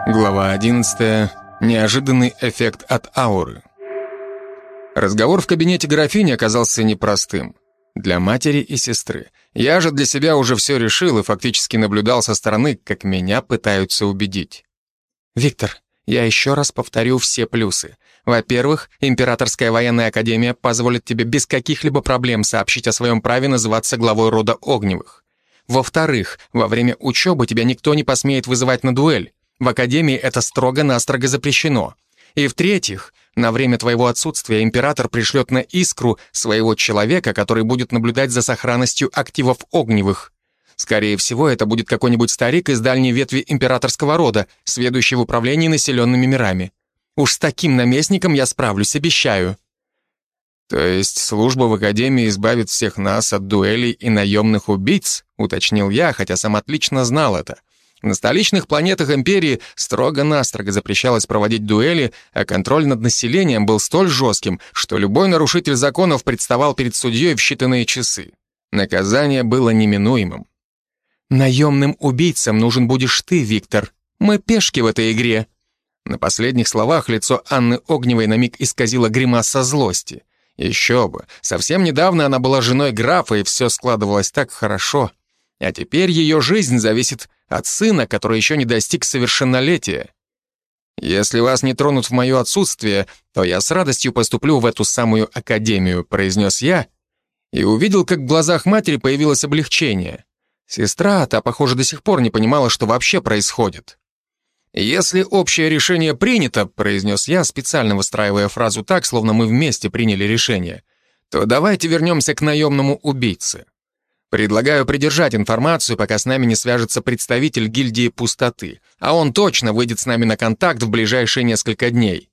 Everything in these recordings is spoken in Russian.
Глава 11. Неожиданный эффект от ауры. Разговор в кабинете графини оказался непростым. Для матери и сестры. Я же для себя уже все решил и фактически наблюдал со стороны, как меня пытаются убедить. «Виктор, я еще раз повторю все плюсы. Во-первых, Императорская военная академия позволит тебе без каких-либо проблем сообщить о своем праве называться главой рода Огневых. Во-вторых, во время учебы тебя никто не посмеет вызывать на дуэль. В академии это строго-настрого запрещено. И в-третьих, на время твоего отсутствия император пришлет на Искру своего человека, который будет наблюдать за сохранностью активов Огневых. Скорее всего, это будет какой-нибудь старик из дальней ветви императорского рода, сведущий в управлении населенными мирами. Уж с таким наместником я справлюсь, обещаю». «То есть служба в академии избавит всех нас от дуэлей и наемных убийц?» — уточнил я, хотя сам отлично знал это. На столичных планетах Империи строго-настрого запрещалось проводить дуэли, а контроль над населением был столь жестким, что любой нарушитель законов представал перед судьей в считанные часы. Наказание было неминуемым. «Наемным убийцам нужен будешь ты, Виктор. Мы пешки в этой игре». На последних словах лицо Анны Огневой на миг исказило гримаса злости. Еще бы, совсем недавно она была женой графа, и все складывалось так хорошо. А теперь ее жизнь зависит от сына, который еще не достиг совершеннолетия. «Если вас не тронут в мое отсутствие, то я с радостью поступлю в эту самую академию», произнес я, и увидел, как в глазах матери появилось облегчение. Сестра, та, похоже, до сих пор не понимала, что вообще происходит. «Если общее решение принято», произнес я, специально выстраивая фразу так, словно мы вместе приняли решение, «то давайте вернемся к наемному убийце. Предлагаю придержать информацию, пока с нами не свяжется представитель гильдии Пустоты, а он точно выйдет с нами на контакт в ближайшие несколько дней».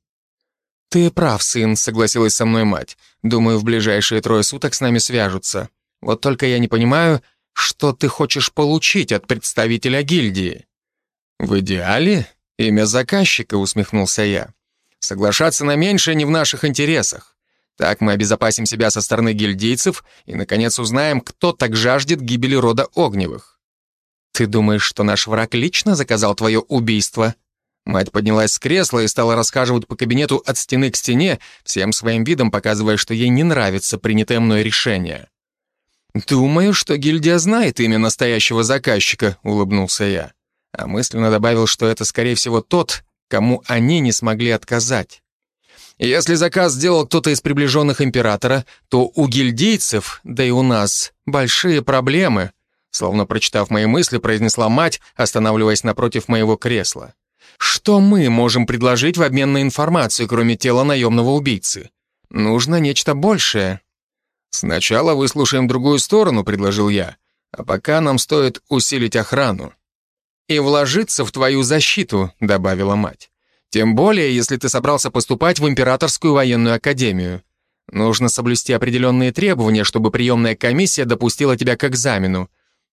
«Ты прав, сын», — согласилась со мной мать. «Думаю, в ближайшие 3 суток с нами свяжутся. Вот только я не понимаю, что ты хочешь получить от представителя гильдии». «В идеале имя заказчика», — усмехнулся я. «Соглашаться на меньшее не в наших интересах. Так мы обезопасим себя со стороны гильдейцев и, наконец, узнаем, кто так жаждет гибели рода Огневых». «Ты думаешь, что наш враг лично заказал твое убийство?» Мать поднялась с кресла и стала расхаживать по кабинету от стены к стене, всем своим видом показывая, что ей не нравится принятое мной решение. «Думаю, что гильдия знает имя настоящего заказчика», — улыбнулся я. А мысленно добавил, что это, скорее всего, тот, кому они не смогли отказать. Если заказ сделал кто-то из приближенных императора, то у гильдейцев, да и у нас, большие проблемы, словно прочитав мои мысли, произнесла мать, останавливаясь напротив моего кресла. Что мы можем предложить в обмен на информацию, кроме тела наемного убийцы? Нужно нечто большее. «Сначала выслушаем другую сторону», — предложил я, «а пока нам стоит усилить охрану». «И вложиться в твою защиту», — добавила мать. «Тем более, если ты собрался поступать в Императорскую военную академию. Нужно соблюсти определенные требования, чтобы приемная комиссия допустила тебя к экзамену».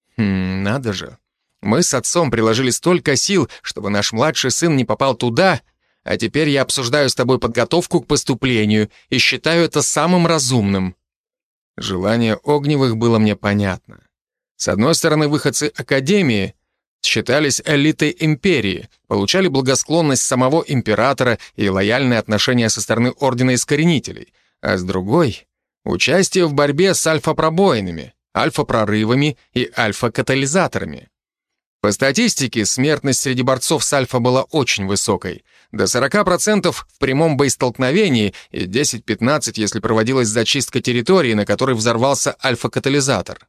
Надо же. Мы с отцом приложили столько сил, чтобы наш младший сын не попал туда, а теперь я обсуждаю с тобой подготовку к поступлению и считаю это самым разумным. Желание Огневых было мне понятно. С одной стороны, выходцы академии считались элитой империи, получали благосклонность самого императора и лояльное отношение со стороны Ордена Искоренителей, а с другой — участие в борьбе с альфа-пробоинами, альфа-прорывами и альфа-катализаторами. По статистике, смертность среди борцов с альфа была очень высокой, до 40% в прямом боестолкновении и 10-15, если проводилась зачистка территории, на которой взорвался альфа-катализатор.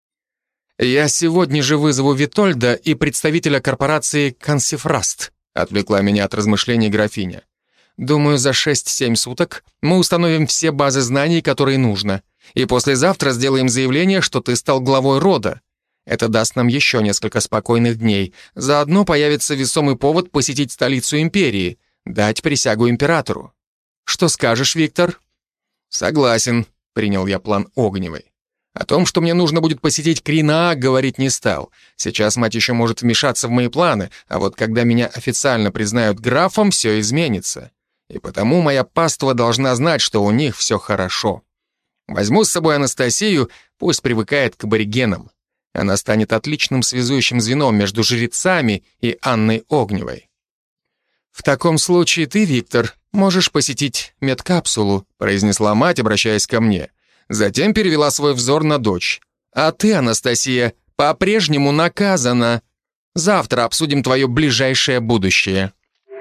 «Я сегодня же вызову Витольда и представителя корпорации «Консифраст», отвлекла меня от размышлений графиня. «Думаю, за 6-7 суток мы установим все базы знаний, которые нужно, и послезавтра сделаем заявление, что ты стал главой рода. Это даст нам еще несколько спокойных дней. Заодно появится весомый повод посетить столицу империи, дать присягу императору. Что скажешь, Виктор?» «Согласен», — принял я план Огневой. О том, что мне нужно будет посетить Кринаа, говорить не стал. Сейчас мать еще может вмешаться в мои планы, а вот когда меня официально признают графом, все изменится. И потому моя паства должна знать, что у них все хорошо. Возьму с собой Анастасию, пусть привыкает к аборигенам. Она станет отличным связующим звеном между жрецами и Анной Огневой. «В таком случае ты, Виктор, можешь посетить медкапсулу», произнесла мать, обращаясь ко мне. Затем перевела свой взор на дочь. «А ты, Анастасия, по-прежнему наказана. Завтра обсудим твое ближайшее будущее».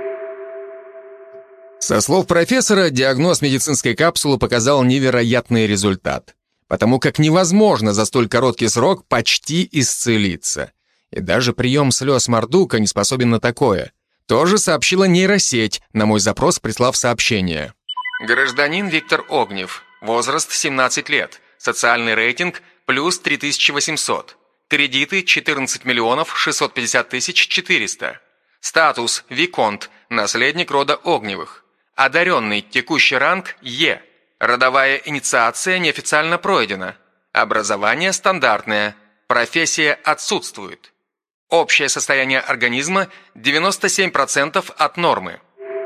Со слов профессора, диагноз медицинской капсулы показал невероятный результат, потому как невозможно за столь короткий срок почти исцелиться. И даже прием слез Мардука не способен на такое. Тоже сообщила нейросеть, на мой запрос прислав сообщение. Гражданин Виктор Огнев, возраст 17 лет, социальный рейтинг плюс 3800, кредиты 14 миллионов 650 тысяч 400, статус Виконт, наследник рода Огневых, одаренный, текущий ранг Е, родовая инициация неофициально пройдена, образование стандартное, профессия отсутствует. Общее состояние организма 97% от нормы.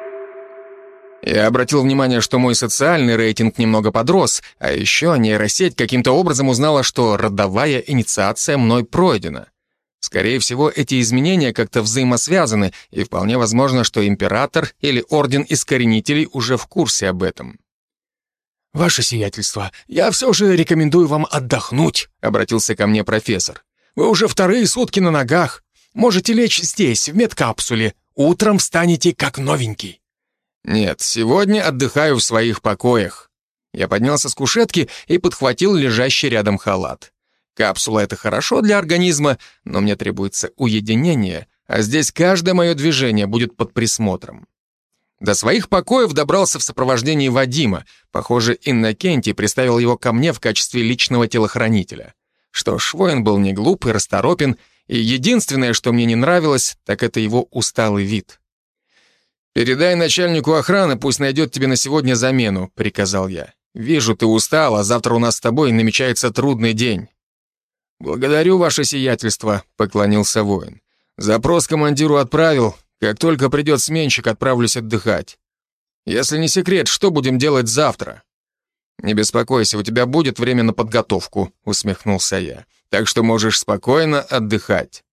Я обратил внимание, что мой социальный рейтинг немного подрос, а еще нейросеть каким-то образом узнала, что родовая инициация мной пройдена. Скорее всего, эти изменения как-то взаимосвязаны, и вполне возможно, что император или Орден Искоренителей уже в курсе об этом. «Ваше сиятельство, я все же рекомендую вам отдохнуть», — обратился ко мне профессор. «Вы уже вторые сутки на ногах. Можете лечь здесь, в медкапсуле. Утром встанете как новенький». «Нет, сегодня отдыхаю в своих покоях». Я поднялся с кушетки и подхватил лежащий рядом халат. Капсула — это хорошо для организма, но мне требуется уединение, а здесь каждое мое движение будет под присмотром. До своих покоев добрался в сопровождении Вадима. Похоже, Иннокентий приставил его ко мне в качестве личного телохранителя. Что ж, воин был не глуп и расторопен, и единственное, что мне не нравилось, так это его усталый вид. «Передай начальнику охраны, пусть найдет тебе на сегодня замену», — приказал я. «Вижу, ты устал, а завтра у нас с тобой намечается трудный день». «Благодарю, ваше сиятельство», — поклонился воин. «Запрос командиру отправил. Как только придет сменщик, отправлюсь отдыхать. Если не секрет, что будем делать завтра?» «Не беспокойся, у тебя будет время на подготовку», — усмехнулся я. «Так что можешь спокойно отдыхать».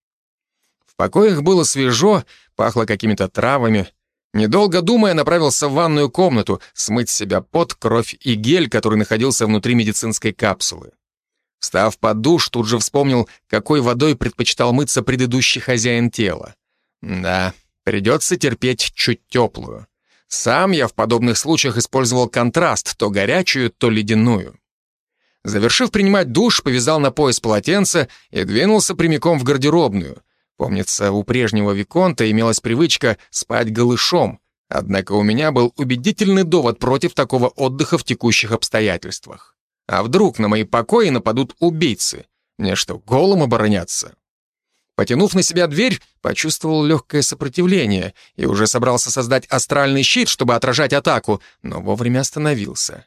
В покоях было свежо, пахло какими-то травами. Недолго думая, направился в ванную комнату, смыть с себя пот, кровь и гель, который находился внутри медицинской капсулы. Встав под душ, тут же вспомнил, какой водой предпочитал мыться предыдущий хозяин тела. Да, придется терпеть чуть теплую. Сам я в подобных случаях использовал контраст, то горячую, то ледяную. Завершив принимать душ, повязал на пояс полотенце и двинулся прямиком в гардеробную. Помнится, у прежнего виконта имелась привычка спать голышом, однако у меня был убедительный довод против такого отдыха в текущих обстоятельствах. А вдруг на мои покои нападут убийцы? Мне что, голым обороняться? Потянув на себя дверь, почувствовал легкое сопротивление и уже собрался создать астральный щит, чтобы отражать атаку, но вовремя остановился.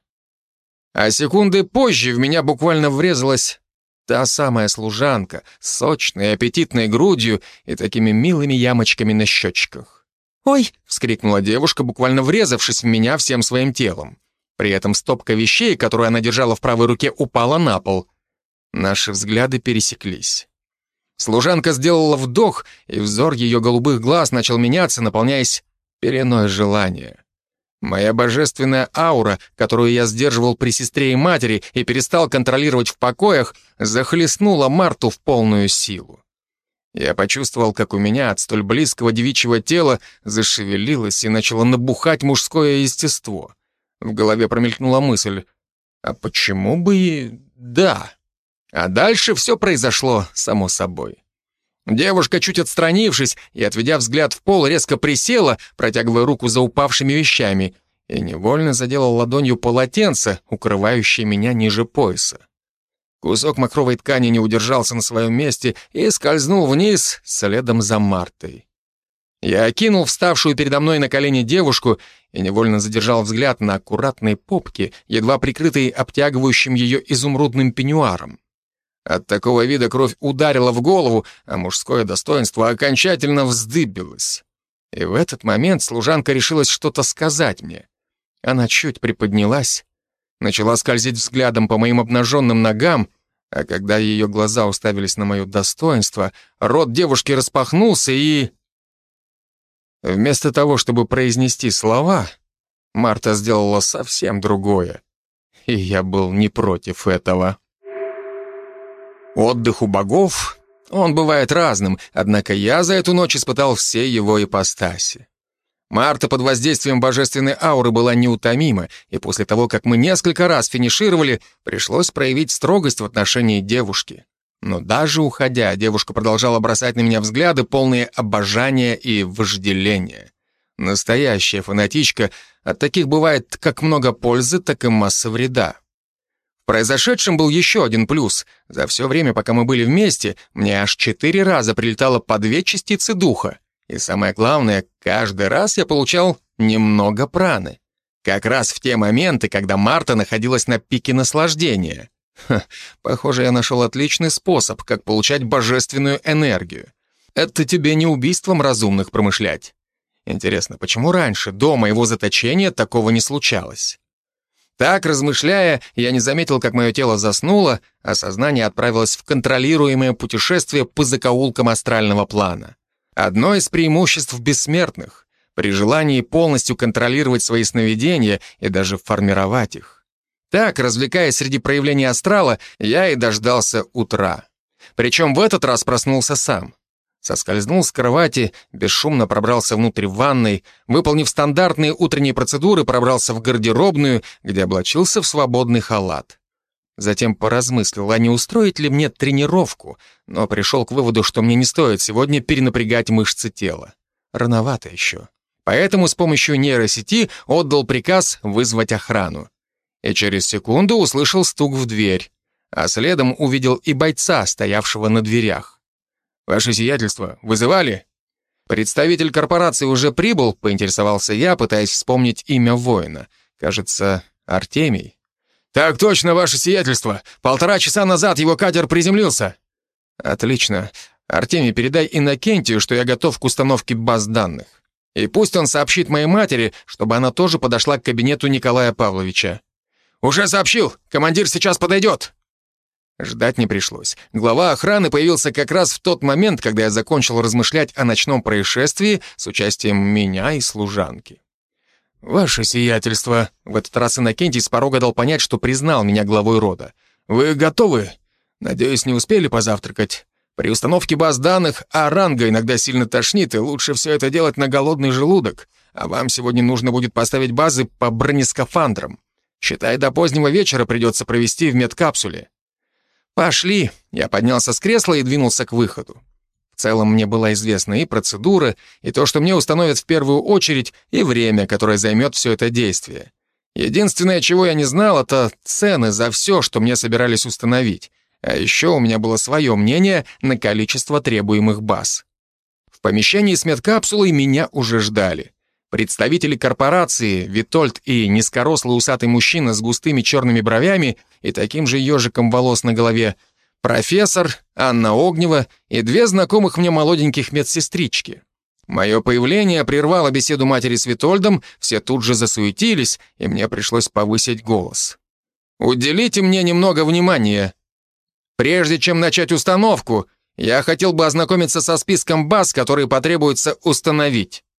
А секунды позже в меня буквально врезалась та самая служанка с сочной и аппетитной грудью и такими милыми ямочками на щечках. «Ой!» — вскрикнула девушка, буквально врезавшись в меня всем своим телом. При этом стопка вещей, которую она держала в правой руке, упала на пол. Наши взгляды пересеклись. Служанка сделала вдох, и взор ее голубых глаз начал меняться, наполняясь пеленой желания. Моя божественная аура, которую я сдерживал при сестре и матери и перестал контролировать в покоях, захлестнула Марту в полную силу. Я почувствовал, как у меня от столь близкого девичьего тела зашевелилось и начало набухать мужское естество. В голове промелькнула мысль, а почему бы и да? А дальше все произошло само собой. Девушка, чуть отстранившись и отведя взгляд в пол, резко присела, протягивая руку за упавшими вещами, и невольно задела ладонью полотенце, укрывающее меня ниже пояса. Кусок махровой ткани не удержался на своем месте и скользнул вниз следом за Мартой. Я окинул вставшую передо мной на колени девушку и невольно задержал взгляд на аккуратной попке, едва прикрытой обтягивающим ее изумрудным пеньюаром. От такого вида кровь ударила в голову, а мужское достоинство окончательно вздыбилось. И в этот момент служанка решилась что-то сказать мне. Она чуть приподнялась, начала скользить взглядом по моим обнаженным ногам, а когда ее глаза уставились на мое достоинство, рот девушки распахнулся и... Вместо того, чтобы произнести слова, Марта сделала совсем другое. И я был не против этого. Отдых у богов, он бывает разным, однако я за эту ночь испытал все его ипостаси. Марта под воздействием божественной ауры была неутомима, и после того, как мы несколько раз финишировали, пришлось проявить строгость в отношении девушки. Но даже уходя, девушка продолжала бросать на меня взгляды, полные обожания и вожделения. Настоящая фанатичка, от таких бывает как много пользы, так и масса вреда. В произошедшем был еще один плюс. За все время, пока мы были вместе, мне аж 4 раза прилетало по 2 частицы духа. И самое главное, каждый раз я получал немного праны. Как раз в те моменты, когда Марта находилась на пике наслаждения. Похоже, я нашел отличный способ, как получать божественную энергию. Это тебе не убийством разумных промышлять. Интересно, почему раньше, до моего заточения, такого не случалось? Так, размышляя, я не заметил, как мое тело заснуло, а сознание отправилось в контролируемое путешествие по закоулкам астрального плана. Одно из преимуществ бессмертных — при желании полностью контролировать свои сновидения и даже формировать их. Так, развлекаясь среди проявлений астрала, я и дождался утра. Причем в этот раз проснулся сам. Соскользнул с кровати, бесшумно пробрался внутрь ванной, выполнив стандартные утренние процедуры, пробрался в гардеробную, где облачился в свободный халат. Затем поразмыслил, а не устроить ли мне тренировку, но пришел к выводу, что мне не стоит сегодня перенапрягать мышцы тела. Рановато еще. Поэтому с помощью нейросети отдал приказ вызвать охрану. И через секунду услышал стук в дверь, а следом увидел и бойца, стоявшего на дверях. «Ваше сиятельство, вызывали?» «Представитель корпорации уже прибыл?» — поинтересовался я, пытаясь вспомнить имя воина. Кажется, Артемий. «Так точно, ваше сиятельство. 1,5 часа назад его катер приземлился». «Отлично. Артемий, передай Иннокентию, что я готов к установке баз данных. И пусть он сообщит моей матери, чтобы она тоже подошла к кабинету Николая Павловича». «Уже сообщил. Командир сейчас подойдет». Ждать не пришлось. Глава охраны появился как раз в тот момент, когда я закончил размышлять о ночном происшествии с участием меня и служанки. «Ваше сиятельство», — в этот раз Иннокентий с порога дал понять, что признал меня главой рода. «Вы готовы? Надеюсь, не успели позавтракать? При установке баз данных А-ранга иногда сильно тошнит, и лучше все это делать на голодный желудок, а вам сегодня нужно будет поставить базы по бронескафандрам. Считай, до позднего вечера придется провести в медкапсуле». «Пошли!» Я поднялся с кресла и двинулся к выходу. В целом мне была известна и процедура, и то, что мне установят в первую очередь, и время, которое займет все это действие. Единственное, чего я не знал, это цены за все, что мне собирались установить. А еще у меня было свое мнение на количество требуемых баз. В помещении с медкапсулой меня уже ждали. Представители корпорации, Витольд и низкорослый усатый мужчина с густыми черными бровями и таким же ежиком волос на голове, профессор, Анна Огнева и 2 знакомых мне молоденьких медсестрички. Мое появление прервало беседу матери с Витольдом, все тут же засуетились, и мне пришлось повысить голос. «Уделите мне немного внимания. Прежде чем начать установку, я хотел бы ознакомиться со списком баз, которые потребуется установить».